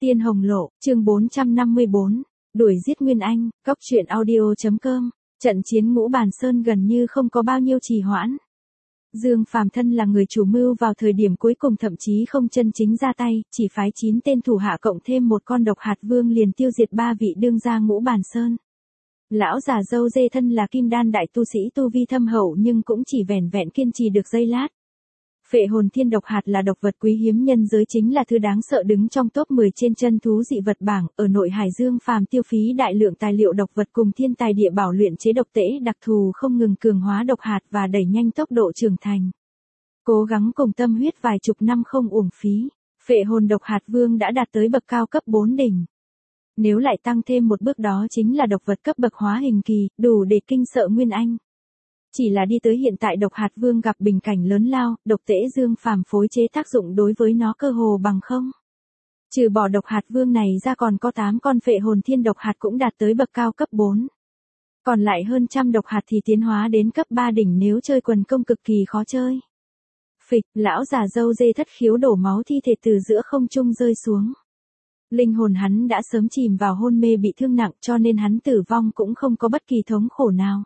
Tiên Hồng Lộ, chương 454, đuổi giết Nguyên Anh, Cóc truyện audio.com, trận chiến Ngũ Bàn Sơn gần như không có bao nhiêu trì hoãn. Dương Phàm thân là người chủ mưu vào thời điểm cuối cùng thậm chí không chân chính ra tay, chỉ phái 9 tên thủ hạ cộng thêm một con độc hạt vương liền tiêu diệt 3 vị đương gia Ngũ Bàn Sơn. Lão già dâu dê thân là kim đan đại tu sĩ tu vi thâm hậu nhưng cũng chỉ vẻn vẹn kiên trì được giây lát. Phệ hồn thiên độc hạt là độc vật quý hiếm nhân giới chính là thứ đáng sợ đứng trong top 10 trên chân thú dị vật bảng, ở nội hải Dương Phàm tiêu phí đại lượng tài liệu độc vật cùng thiên tài địa bảo luyện chế độc tễ đặc thù không ngừng cường hóa độc hạt và đẩy nhanh tốc độ trưởng thành. Cố gắng cùng tâm huyết vài chục năm không uổng phí, phệ hồn độc hạt vương đã đạt tới bậc cao cấp 4 đỉnh. Nếu lại tăng thêm một bước đó chính là độc vật cấp bậc hóa hình kỳ, đủ để kinh sợ Nguyên Anh. Chỉ là đi tới hiện tại độc hạt vương gặp bình cảnh lớn lao, độc tễ Dương Phàm phối chế tác dụng đối với nó cơ hồ bằng không. Trừ bỏ độc hạt vương này ra còn có 8 con phệ hồn thiên độc hạt cũng đạt tới bậc cao cấp 4. Còn lại hơn trăm độc hạt thì tiến hóa đến cấp 3 đỉnh nếu chơi quần công cực kỳ khó chơi. Phịch, lão già dâu dê thất khiếu đổ máu thi thể từ giữa không trung rơi xuống. Linh hồn hắn đã sớm chìm vào hôn mê bị thương nặng cho nên hắn tử vong cũng không có bất kỳ thống khổ nào.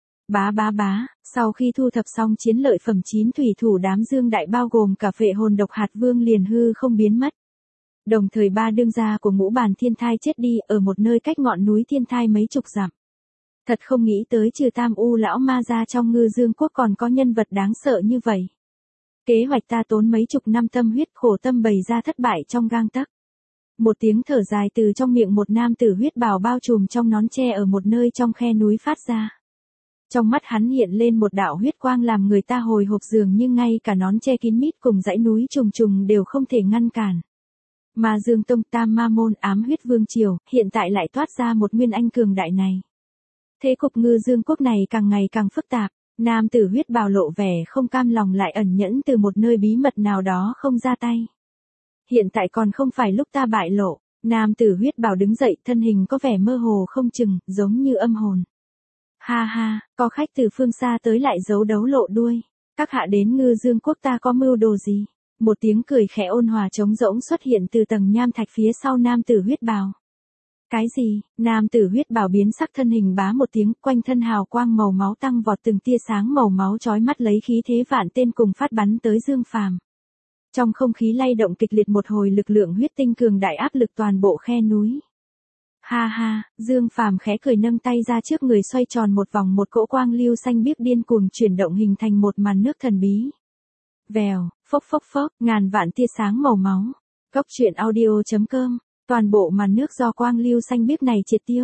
Bá, sau khi thu thập xong chiến lợi phẩm 9 thủy thủ đám Dương Đại bao gồm cả phệ hồn độc hạt vương liền hư không biến mất. Đồng thời 3 đương gia của Ngũ Bàn Thiên Thai chết đi ở một nơi cách ngọn núi Thiên Thai mấy chục dặm. Thật không nghĩ tới trừ Tam U lão ma ra trong Ngư Dương quốc còn có nhân vật đáng sợ như vậy. Kế hoạch ta tốn mấy chục năm tâm huyết khổ tâm bày ra thất bại trong gang tấc. Một tiếng thở dài từ trong miệng một nam tử huyết bào bao trùm trong nón tre ở một nơi trong khe núi phát ra. Trong mắt hắn hiện lên một đạo huyết quang làm người ta hồi hộp dường như ngay cả nón che kín mít cùng dãy núi trùng trùng đều không thể ngăn cản. Mà Dương Tông Tam Ma Môn ám huyết vương triều, hiện tại lại toát ra một Nguyên Anh cường đại này. Thế cục Ngư Dương quốc này càng ngày càng phức tạp, nam tử huyết bào lộ vẻ không cam lòng lại ẩn nhẫn từ một nơi bí mật nào đó không ra tay. Hiện tại còn không phải lúc ta bại lộ, nam tử huyết bào đứng dậy thân hình có vẻ mơ hồ không chừng, giống như âm hồn. Ha, có khách từ phương xa tới lại giấu đấu lộ đuôi. Các hạ đến Ngư Dương quốc ta có mưu đồ gì? Một tiếng cười khẽ ôn hòa trống rỗng xuất hiện từ tầng nham thạch phía sau nam tử huyết bào. Cái gì? Nam tử huyết bào biến sắc thân hình bá một tiếng, quanh thân hào quang màu máu tăng vọt từng tia sáng màu máu chói mắt lấy khí thế vạn tên cùng phát bắn tới Dương Phàm. Trong không khí lay động kịch liệt một hồi lực lượng huyết tinh cường đại áp lực toàn bộ khe núi. Ha, Dương Phàm khẽ cười nâng tay ra trước người xoay tròn một vòng một cỗ quang lưu xanh biếc điên cuồng chuyển động hình thành một màn nước thần bí. Vèo, phốc, ngàn vạn tia sáng màu máu. Cóc truyện audio.com, toàn bộ màn nước do quang lưu xanh biếc này triệt tiêu.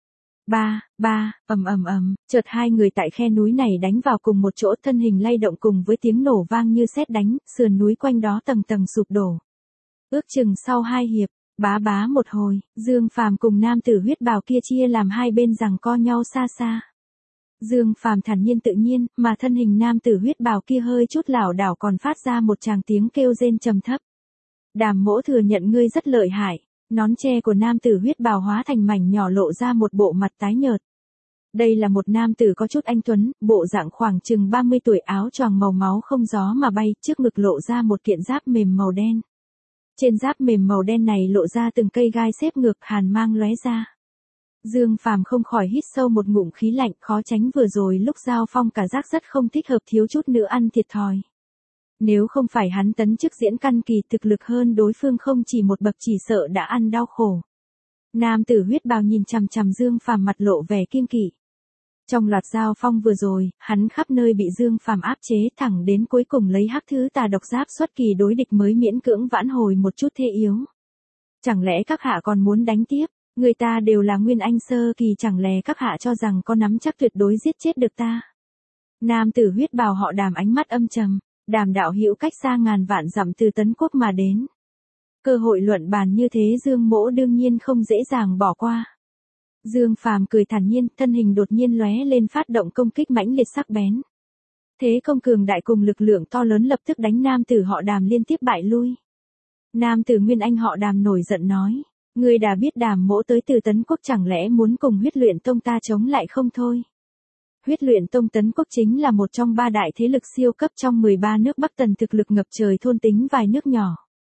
Ầm, chợt hai người tại khe núi này đánh vào cùng một chỗ thân hình lay động cùng với tiếng nổ vang như sét đánh, sườn núi quanh đó tầng tầng sụp đổ. Ước chừng sau 2 hiệp. Bá một hồi, Dương Phàm cùng nam tử huyết bào kia chia làm hai bên giằng co nhau xa xa. Dương Phàm thản nhiên tự nhiên, mà thân hình nam tử huyết bào kia hơi chút lảo đảo còn phát ra một tràng tiếng kêu rên trầm thấp. Đàm Mỗ thừa nhận ngươi rất lợi hại, nón tre của nam tử huyết bào hóa thành mảnh nhỏ lộ ra một bộ mặt tái nhợt. Đây là một nam tử có chút anh tuấn, bộ dạng khoảng chừng 30 tuổi áo choàng màu máu không gió mà bay, trước ngực lộ ra một kiện giáp mềm màu đen. Trên giáp mềm màu đen này lộ ra từng cây gai xếp ngược hàn mang lóe ra. Dương Phàm không khỏi hít sâu một ngụm khí lạnh khó tránh vừa rồi lúc giao phong cả giác rất không thích hợp thiếu chút nữa ăn thiệt thòi. Nếu không phải hắn tấn chức diễn căn kỳ thực lực hơn đối phương không chỉ một bậc chỉ sợ đã ăn đau khổ. Nam tử huyết bào nhìn chằm chằm Dương Phàm mặt lộ vẻ kiêng kỵ. Trong loạt giao phong vừa rồi, hắn khắp nơi bị Dương Phàm áp chế thẳng đến cuối cùng lấy hắc thứ tà độc giáp xuất kỳ đối địch mới miễn cưỡng vãn hồi một chút thế yếu. Chẳng lẽ các hạ còn muốn đánh tiếp, người ta đều là Nguyên Anh sơ kỳ chẳng lẽ các hạ cho rằng có nắm chắc tuyệt đối giết chết được ta. Nam tử huyết bào họ Đàm ánh mắt âm trầm, Đàm đạo hữu cách xa ngàn vạn dặm từ Tấn Quốc mà đến. Cơ hội luận bàn như thế Dương Mỗ đương nhiên không dễ dàng bỏ qua. Dương Phàm cười thản nhiên, thân hình đột nhiên lóe lên phát động công kích mãnh liệt sắc bén. Thế công cường đại cùng lực lượng to lớn lập tức đánh nam tử họ Đàm liên tiếp bại lui. Nam tử Nguyên Anh họ Đàm nổi giận nói, ngươi đã biết Đàm Mỗ tới từ Tấn Quốc chẳng lẽ muốn cùng Huyết Luyện Tông ta chống lại không thôi. Huyết Luyện Tông Tấn Quốc chính là một trong 3 đại thế lực siêu cấp trong 13 nước Bắc Tần thực lực ngập trời thôn tính vài nước nhỏ.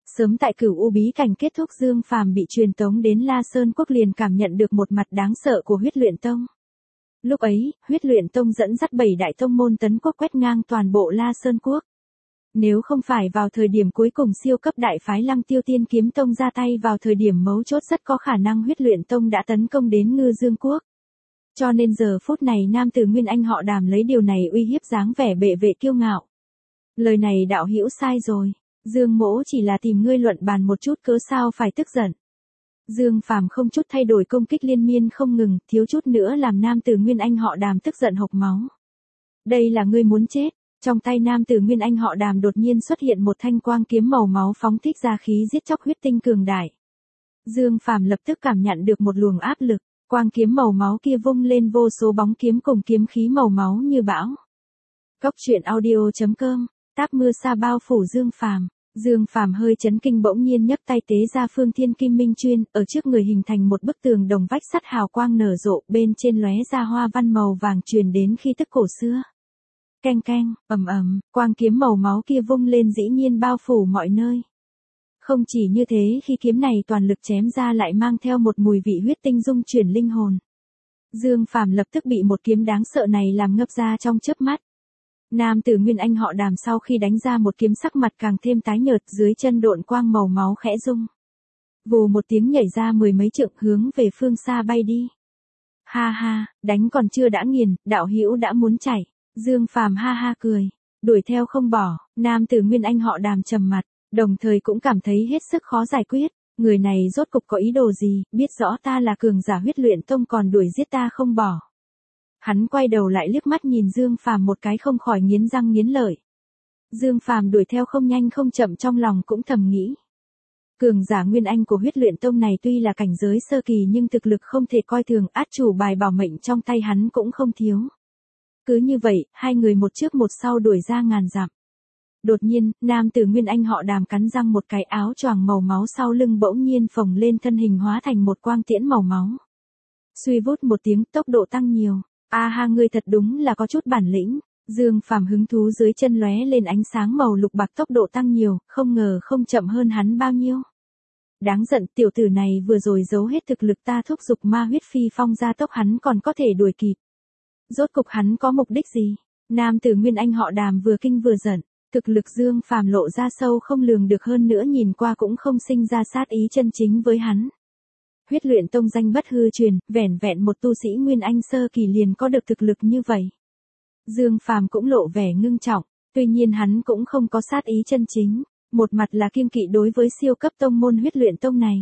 Sớm tại Cửu U bí cảnh kết thúc, Dương Phàm bị truyền tống đến La Sơn Quốc liền cảm nhận được một mặt đáng sợ của Huyết Luyện Tông. Lúc ấy, Huyết Luyện Tông dẫn dắt 7 đại tông môn tấn quốc quét ngang toàn bộ La Sơn Quốc. Nếu không phải vào thời điểm cuối cùng siêu cấp đại phái Lăng Tiêu Tiên Kiếm Tông ra tay vào thời điểm mấu chốt, rất có khả năng Huyết Luyện Tông đã tấn công đến Ngư Dương Quốc. Cho nên giờ phút này nam tử Nguyên Anh họ Đàm lấy điều này uy hiếp dáng vẻ bệ vệ kiêu ngạo. Lời này đạo hữu sai rồi, Dương mỗ chỉ là tìm ngươi luận bàn một chút, cớ sao phải tức giận. Dương Phàm không chút thay đổi công kích liên miên không ngừng, thiếu chút nữa làm nam tử Nguyên Anh họ Đàm tức giận hộc máu. Đây là ngươi muốn chết. Trong tay nam tử Nguyên Anh họ Đàm đột nhiên xuất hiện một thanh quang kiếm màu máu phóng thích ra khí giết chóc huyết tinh cường đại. Dương Phàm lập tức cảm nhận được một luồng áp lực, quang kiếm màu máu kia vung lên vô số bóng kiếm cùng kiếm khí màu máu như bão. Cốc truyện audio.com, táp mưa sa bao phủ Dương Phàm. Dương Phàm hơi chấn kinh bỗng nhiên nhấc tay tế ra Phương Thiên Kim Minh Chuyên, ở trước người hình thành một bức tường đồng vách sắt hào quang nở rộ, bên trên lóe ra hoa văn màu vàng truyền đến khí tức cổ xưa. Keng keng, ầm ầm, quang kiếm màu máu kia vung lên dĩ nhiên bao phủ mọi nơi. Không chỉ như thế, khi kiếm này toàn lực chém ra lại mang theo một mùi vị huyết tinh dung chuyển linh hồn. Dương Phàm lập tức bị một kiếm đáng sợ này làm ngấp ra trong chớp mắt. Nam tử Nguyên Anh họ Đàm sau khi đánh ra một kiếm sắc mặt càng thêm tái nhợt, dưới chân độn quang màu máu khẽ rung. Vù một tiếng nhảy ra 10 mấy trượng hướng về phương xa bay đi. Ha ha, đánh còn chưa đã nghiền, đạo hữu đã muốn chạy. Dương Phàm ha ha cười, đuổi theo không bỏ. Nam tử Nguyên Anh họ Đàm trầm mặt, đồng thời cũng cảm thấy hết sức khó giải quyết. Người này rốt cục có ý đồ gì, biết rõ ta là cường giả Huyết Luyện Tông còn đuổi giết ta không bỏ. Hắn quay đầu lại liếc mắt nhìn Dương Phàm một cái, không khỏi nghiến răng nghiến lợi. Dương Phàm đuổi theo không nhanh không chậm, trong lòng cũng thầm nghĩ. Cường giả Nguyên Anh của Huyết Luyện Tông này tuy là cảnh giới sơ kỳ nhưng thực lực không thể coi thường, át chủ bài bảo mệnh trong tay hắn cũng không thiếu. Cứ như vậy, hai người một trước một sau đuổi ra ngàn dặm. Đột nhiên, nam tử Nguyên Anh họ Đàm cắn răng một cái, áo choàng màu máu sau lưng bỗng nhiên phồng lên, thân hình hóa thành một quang tiễn màu máu. Suy vút một tiếng, tốc độ tăng nhiều. A ha, ngươi thật đúng là có chút bản lĩnh. Dương Phàm hứng thú, dưới chân lóe lên ánh sáng màu lục bạc, tốc độ tăng nhiều, không ngờ không chậm hơn hắn bao nhiêu. Đáng giận, tiểu tử này vừa rồi giấu hết thực lực, ta thúc giục ma huyết phi phong ra tốc hắn còn có thể đuổi kịp. Rốt cục hắn có mục đích gì? Nam tử Nguyên Anh họ Đàm vừa kinh vừa giận, thực lực Dương Phàm lộ ra sâu không lường được, hơn nữa nhìn qua cũng không sinh ra sát ý chân chính với hắn. Huyết Luyện Tông danh bất hư truyền, vẻn vẹn một tu sĩ Nguyên Anh sơ kỳ liền có được thực lực như vậy. Dương Phàm cũng lộ vẻ ngưng trọng, tuy nhiên hắn cũng không có sát ý chân chính, một mặt là kiêng kỵ đối với siêu cấp tông môn Huyết Luyện Tông này.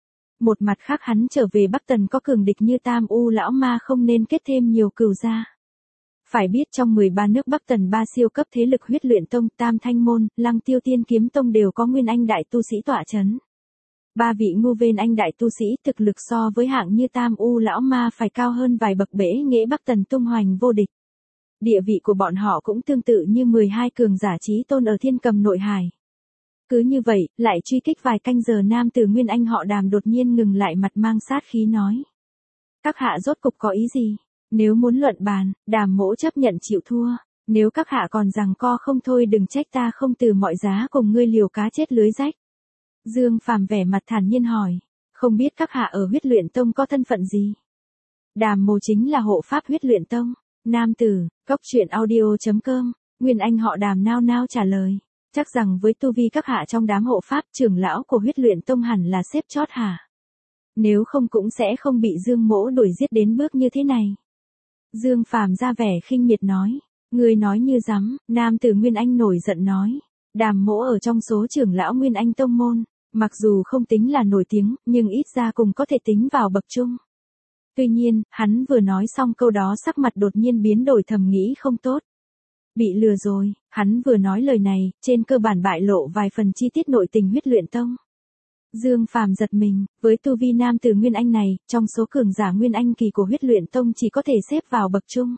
Một mặt khác hắn trở về Bắc Tần có cường địch như Tam U lão ma, không nên kết thêm nhiều cừu gia. Phải biết trong 13 nước Bắc Tần, 3 siêu cấp thế lực Huyết Luyện Tông, Tam Thanh Môn, Lăng Tiêu Tiên Kiếm Tông đều có Nguyên Anh đại tu sĩ tọa chấn. 3 vị Ngưu Vên Anh đại tu sĩ thực lực so với hạng như Tam U lão ma phải cao hơn vài bậc, bể nghệ Bắc Tần tung hoành vô địch. Địa vị của bọn họ cũng tương tự như 12 cường giả chí tôn ở Thiên Cầm Nội Hải. Cứ như vậy, lại truy kích vài canh giờ, nam tử Nguyên Anh họ Đàm đột nhiên ngừng lại, mặt mang sát khí nói. Các hạ rốt cục có ý gì? Nếu muốn luận bàn, Đàm mỗ chấp nhận chịu thua. Nếu các hạ còn giằng co không thôi, đừng trách ta không từ mọi giá cùng ngươi liều cá chết lưới rách. Dương Phàm vẻ mặt thản nhiên hỏi. Không biết các hạ ở Huyết Luyện Tông có thân phận gì? Đàm mỗ chính là hộ pháp Huyết Luyện Tông. Nam tử, cốc truyện audio.com, Nguyên Anh họ Đàm nao nao trả lời. Chắc rằng với tu vi các hạ trong đám hộ pháp, trưởng lão của Huyết Luyện Tông hẳn là xếp chót hả? Nếu không cũng sẽ không bị Dương mỗ đuổi giết đến bước như thế này. Dương Phàm ra vẻ khinh miệt nói. Người nói như rắm. Nam tử Nguyên Anh nổi giận nói. Đàm mỗ ở trong số trưởng lão Nguyên Anh Tông môn, mặc dù không tính là nổi tiếng, nhưng ít ra cũng có thể tính vào bậc trung. Tuy nhiên, hắn vừa nói xong câu đó, sắc mặt đột nhiên biến đổi, thầm nghĩ không tốt. Bị lừa rồi, hắn vừa nói lời này, trên cơ bản bại lộ vài phần chi tiết nội tình Huyết Luyện Tông. Dương Phàm giật mình, với tu vi nam tử Nguyên Anh này, trong số cường giả Nguyên Anh kỳ của Huyết Luyện Tông chỉ có thể xếp vào bậc trung.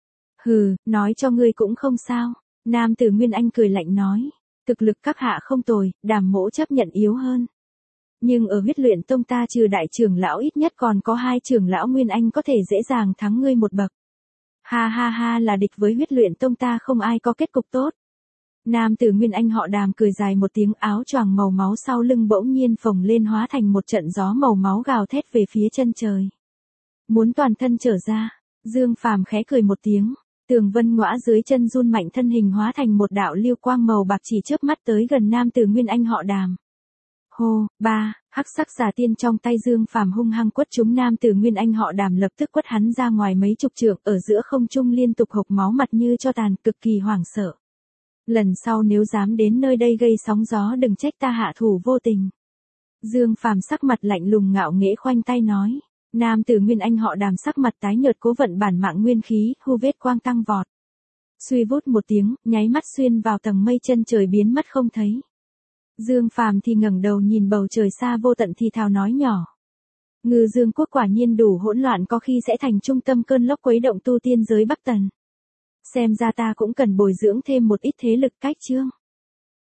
Hừ, nói cho ngươi cũng không sao. Nam tử Nguyên Anh cười lạnh nói. Thực lực các hạ không tồi, Đàm mỗ chấp nhận yếu hơn. Nhưng ở Huyết Luyện Tông ta trừ đại trưởng lão ít nhất còn có 2 trưởng lão Nguyên Anh có thể dễ dàng thắng ngươi một bậc. Ha ha ha, là địch với Huyết Luyện Tông ta không ai có kết cục tốt. Nam tử Nguyên Anh họ Đàm cười dài một tiếng, áo choàng màu máu sau lưng bỗng nhiên phồng lên hóa thành một trận gió màu máu gào thét về phía chân trời. Muốn toàn thân trở ra, Dương Phàm khẽ cười một tiếng, tường vân ngõa dưới chân run mạnh, thân hình hóa thành một đạo lưu quang màu bạc chỉ chớp mắt tới gần nam tử Nguyên Anh họ Đàm. Hô, hắc sắc xà tiên trong tay Dương Phàm hung hăng quất trúng nam tử Nguyên Anh họ Đàm, lập tức quất hắn ra ngoài mấy chục trượng, ở giữa không trung liên tục hộc máu, mặt như cho tàn, cực kỳ hoảng sợ. Lần sau nếu dám đến nơi đây gây sóng gió đừng trách ta hạ thủ vô tình. Dương Phàm sắc mặt lạnh lùng ngạo nghễ khoanh tay nói. Nam tử Nguyên Anh họ Đàm sắc mặt tái nhợt cố vận bản mạng nguyên khí, hu vết quang tăng vọt. Suy vút một tiếng, nháy mắt xuyên vào tầng mây chân trời biến mất không thấy. Dương Phàm thì ngẩng đầu nhìn bầu trời xa vô tận thì thào nói nhỏ. Ngư Dương quốc quả nhiên đủ hỗn loạn, có khi sẽ thành trung tâm cơn lốc quấy động tu tiên giới Bắc Tần. Xem ra ta cũng cần bồi dưỡng thêm một ít thế lực cách chương.